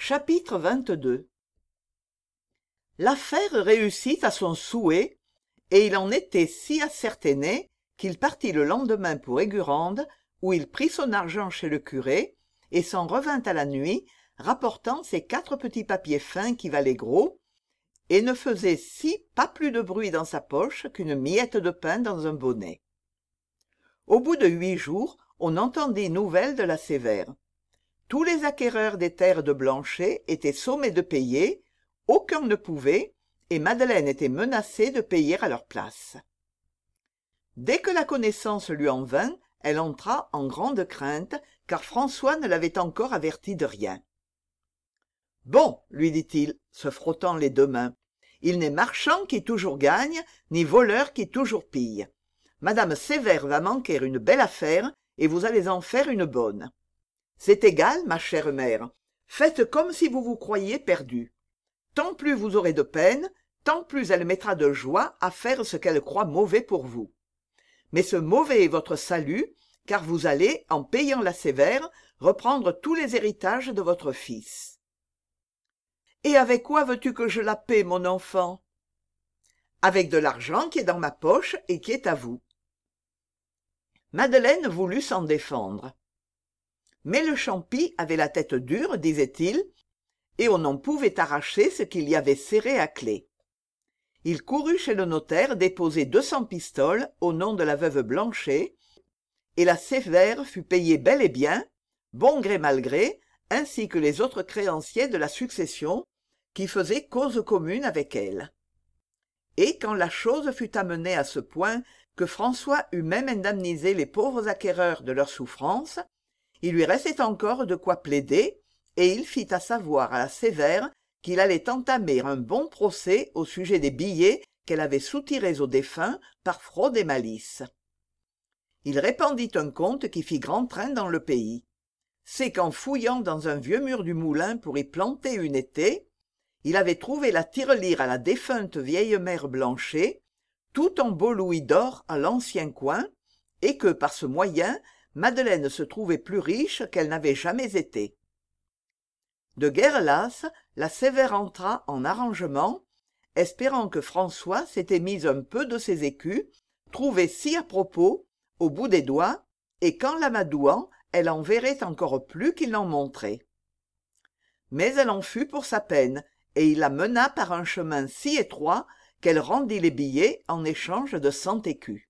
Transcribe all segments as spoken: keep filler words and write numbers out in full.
Chapitre vingt-deux. L'affaire réussit à son souhait, et il en était si ascertainé qu'il partit le lendemain pour Aigurande, où il prit son argent chez le curé, et s'en revint à la nuit, rapportant ses quatre petits papiers fins qui valaient gros, et ne faisait si pas plus de bruit dans sa poche qu'une miette de pain dans un bonnet. Au bout de huit jours, on entendit nouvelle de la Sévère. Tous les acquéreurs des terres de Blanchet étaient sommés de payer, aucun ne pouvait, et Madeleine était menacée de payer à leur place. Dès que la connaissance lui en vint, elle entra en grande crainte, car François ne l'avait encore avertie de rien. « Bon, lui dit-il, se frottant les deux mains, il n'est marchand qui toujours gagne, ni voleur qui toujours pille. Madame Sévère va manquer une belle affaire, et vous allez en faire une bonne. C'est égal, ma chère mère, faites comme si vous vous croyiez perdue. Tant plus vous aurez de peine, tant plus elle mettra de joie à faire ce qu'elle croit mauvais pour vous. Mais ce mauvais est votre salut, car vous allez, en payant la Sévère, reprendre tous les héritages de votre fils. « Et avec quoi veux-tu que je la paie, mon enfant ?»« Avec de l'argent qui est dans ma poche et qui est à vous. » Madeleine voulut s'en défendre. Mais le champi avait la tête dure, disait-il, et on n'en pouvait arracher ce qu'il y avait serré à clef. Il courut chez le notaire déposer deux cents pistoles au nom de la veuve Blanchet, et la Sévère fut payée bel et bien, bon gré mal gré, ainsi que les autres créanciers de la succession, qui faisaient cause commune avec elle. Et quand la chose fut amenée à ce point que François eut même indemnisé les pauvres acquéreurs de leurs souffrances, il lui restait encore de quoi plaider, et il fit à savoir à la Sévère qu'il allait entamer un bon procès au sujet des billets qu'elle avait soutirés au défunt par fraude et malice. Il répandit un conte qui fit grand train dans le pays. C'est qu'en fouillant dans un vieux mur du moulin pour y planter une étais, il avait trouvé la tirelire à la défunte vieille mère Blanchet, tout en beau louis d'or à l'ancien coin, et que, par ce moyen, Madeleine se trouvait plus riche qu'elle n'avait jamais été. De guerre lasse, la Sévère entra en arrangement, espérant que François s'était mis un peu de ses écus, trouvés si à propos, au bout des doigts, et qu'en l'amadouant, elle en verrait encore plus qu'il n'en montrait. Mais elle en fut pour sa peine, et il la mena par un chemin si étroit qu'elle rendit les billets en échange de cent écus.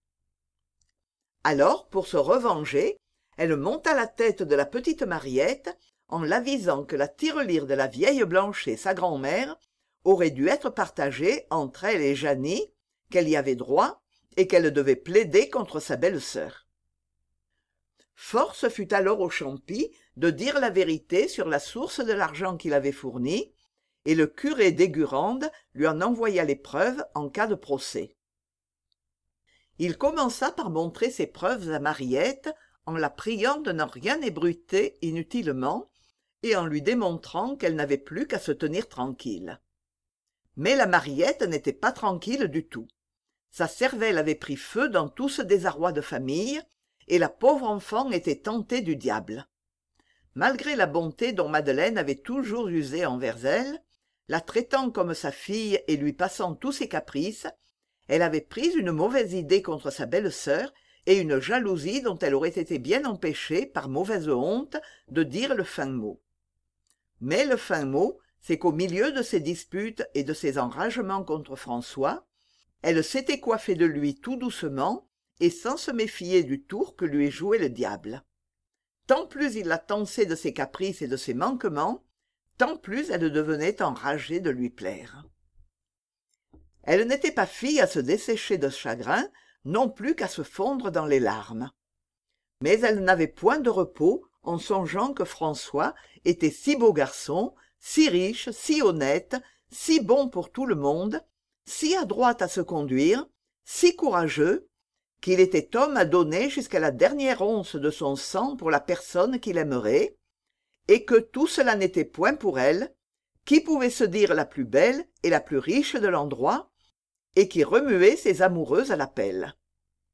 Alors, pour se revenger, elle monta la tête de la petite Mariette, en l'avisant que la tirelire de la vieille Blanchet, sa grand-mère, aurait dû être partagée entre elle et Jeannie, qu'elle y avait droit, et qu'elle devait plaider contre sa belle-sœur. Force fut alors au champi de dire la vérité sur la source de l'argent qu'il avait fourni, et le curé d'Aigurande lui en envoya les preuves en cas de procès. Il commença par montrer ses preuves à Mariette, en la priant de n'en rien ébruiter inutilement, et en lui démontrant qu'elle n'avait plus qu'à se tenir tranquille. Mais la Mariette n'était pas tranquille du tout. Sa cervelle avait pris feu dans tout ce désarroi de famille, et la pauvre enfant était tentée du diable. Malgré la bonté dont Madeleine avait toujours usé envers elle, la traitant comme sa fille et lui passant tous ses caprices, elle avait pris une mauvaise idée contre sa belle-sœur et une jalousie dont elle aurait été bien empêchée, par mauvaise honte, de dire le fin mot. Mais le fin mot, c'est qu'au milieu de ses disputes et de ses enragements contre François, elle s'était coiffée de lui tout doucement et sans se méfier du tour que lui jouait le diable. Tant plus il la tensait de ses caprices et de ses manquements, tant plus elle devenait enragée de lui plaire. Elle n'était pas fille à se dessécher de chagrin, non plus qu'à se fondre dans les larmes. Mais elle n'avait point de repos en songeant que François était si beau garçon, si riche, si honnête, si bon pour tout le monde, si adroit à se conduire, si courageux, qu'il était homme à donner jusqu'à la dernière once de son sang pour la personne qu'il aimerait, et que tout cela n'était point pour elle, qui pouvait se dire la plus belle et la plus riche de l'endroit, et qui remuait ses amoureuses à l'appel.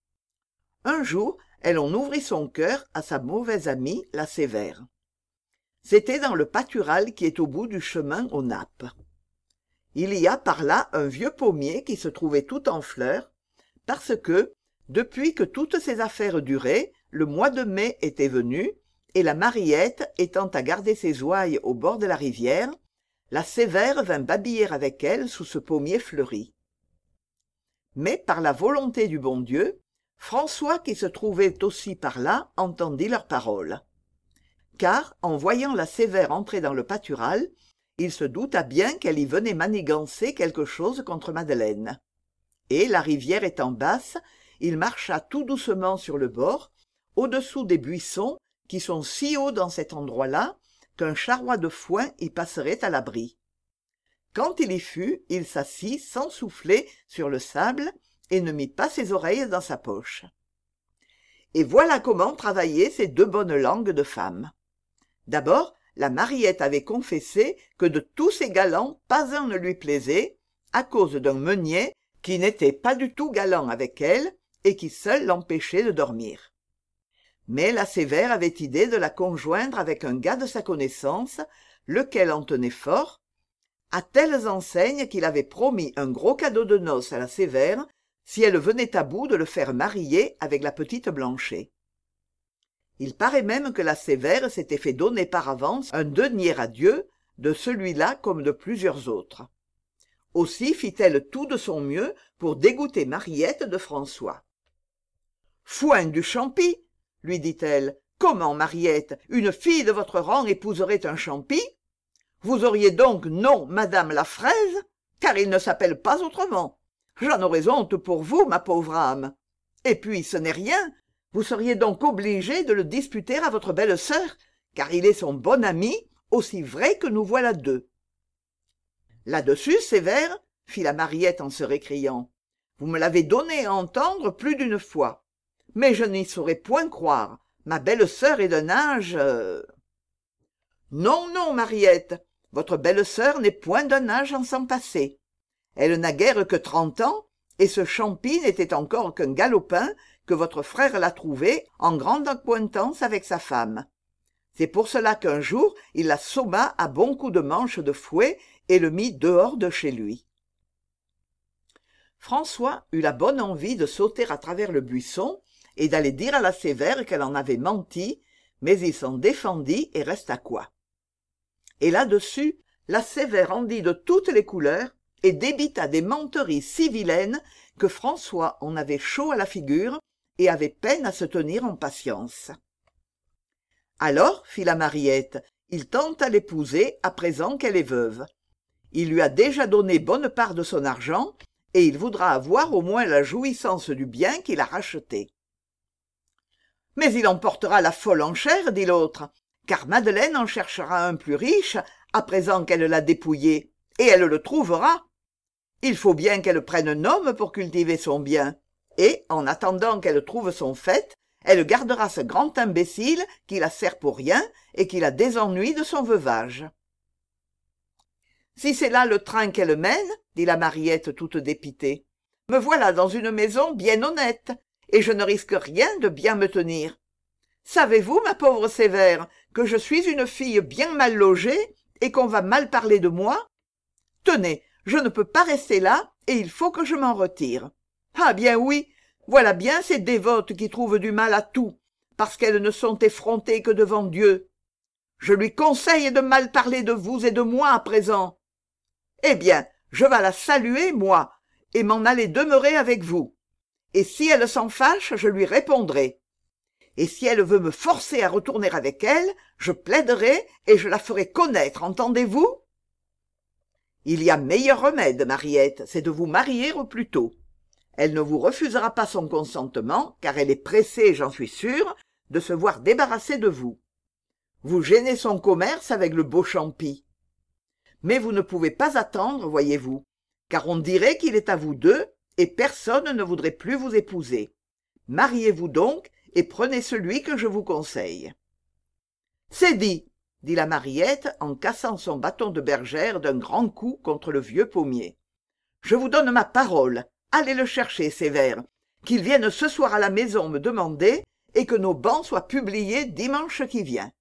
Un jour, elle en ouvrit son cœur à sa mauvaise amie, la Sévère. C'était dans le pâtural qui est au bout du chemin aux Nappes. Il y a par là un vieux pommier qui se trouvait tout en fleurs, parce que, depuis que toutes ces affaires duraient, le mois de mai était venu, et la Mariette étant à garder ses ouailles au bord de la rivière, la Sévère vint babiller avec elle sous ce pommier fleuri. Mais par la volonté du bon Dieu, François qui se trouvait aussi par là entendit leurs paroles. Car, en voyant la Sévère entrer dans le pâtural, il se douta bien qu'elle y venait manigancer quelque chose contre Madeleine. Et, la rivière étant basse, il marcha tout doucement sur le bord, au-dessous des buissons qui sont si hauts dans cet endroit-là qu'un charroi de foin y passerait à l'abri. Quand il y fut, il s'assit sans souffler sur le sable et ne mit pas ses oreilles dans sa poche. Et voilà comment travaillaient ces deux bonnes langues de femme. D'abord, la Mariette avait confessé que de tous ses galants, pas un ne lui plaisait, à cause d'un meunier qui n'était pas du tout galant avec elle et qui seul l'empêchait de dormir. Mais la Sévère avait idée de la conjoindre avec un gars de sa connaissance, lequel en tenait fort, à telles enseignes qu'il avait promis un gros cadeau de noces à la Sévère si elle venait à bout de le faire marier avec la petite Blanchet. Il paraît même que la Sévère s'était fait donner par avance un denier à Dieu, de celui-là comme de plusieurs autres. Aussi fit-elle tout de son mieux pour dégoûter Mariette de François. « Foin du champi !» lui dit-elle. « Comment, Mariette, une fille de votre rang épouserait un champi ? Vous auriez donc nom Madame la Fraise, car il ne s'appelle pas autrement. J'en aurais honte pour vous, ma pauvre âme. Et puis, ce n'est rien. Vous seriez donc obligée de le disputer à votre belle-sœur, car il est son bon ami, aussi vrai que nous voilà deux. » Là-dessus, Sévère, fit la Mariette en se récriant, vous me l'avez donné à entendre plus d'une fois. Mais je n'y saurais point croire. Ma belle-sœur est d'un âge... euh... Non, non, Mariette, votre belle-sœur n'est point d'un âge en s'en passer. Elle n'a guère que trente ans, et ce champi n'était encore qu'un galopin que votre frère l'a trouvé en grande accointance avec sa femme. C'est pour cela qu'un jour il la somma à bons coups de manche de fouet et le mit dehors de chez lui. François eut la bonne envie de sauter à travers le buisson et d'aller dire à la Sévère qu'elle en avait menti, mais il s'en défendit et resta coi. Et là-dessus, la Sévère en dit de toutes les couleurs et débita des menteries si vilaines que François en avait chaud à la figure et avait peine à se tenir en patience. Alors, fit la Mariette, il tente à l'épouser à présent qu'elle est veuve. Il lui a déjà donné bonne part de son argent, et il voudra avoir au moins la jouissance du bien qu'il a racheté. Mais il emportera la folle enchère, dit l'autre, car Madeleine en cherchera un plus riche, à présent qu'elle l'a dépouillé, et elle le trouvera. Il faut bien qu'elle prenne un homme pour cultiver son bien, et, en attendant qu'elle trouve son fait, elle gardera ce grand imbécile qui la sert pour rien et qui la désennuie de son veuvage. Si c'est là le train qu'elle mène, dit la Mariette toute dépitée, me voilà dans une maison bien honnête, et je ne risque rien de bien me tenir. Savez-vous, ma pauvre Sévère, que je suis une fille bien mal logée et qu'on va mal parler de moi? Tenez, je ne peux pas rester là et il faut que je m'en retire. Ah bien oui, voilà bien ces dévotes qui trouvent du mal à tout, parce qu'elles ne sont effrontées que devant Dieu. Je lui conseille de mal parler de vous et de moi à présent. Eh bien, je vas la saluer, moi, et m'en aller demeurer avec vous. Et si elle s'en fâche, je lui répondrai. Et si elle veut me forcer à retourner avec elle, je plaiderai et je la ferai connaître, entendez-vous? Il y a meilleur remède, Mariette, c'est de vous marier au plus tôt. Elle ne vous refusera pas son consentement, car elle est pressée, j'en suis sûre, de se voir débarrassée de vous. Vous gênez son commerce avec le beau champi. Mais vous ne pouvez pas attendre, voyez-vous, car on dirait qu'il est à vous deux, et personne ne voudrait plus vous épouser. Mariez-vous donc, et prenez celui que je vous conseille. C'est dit, dit la Mariette en cassant son bâton de bergère d'un grand coup contre le vieux pommier. Je vous donne ma parole, allez le chercher, Sévère, qu'il vienne ce soir à la maison me demander, et que nos bans soient publiés dimanche qui vient.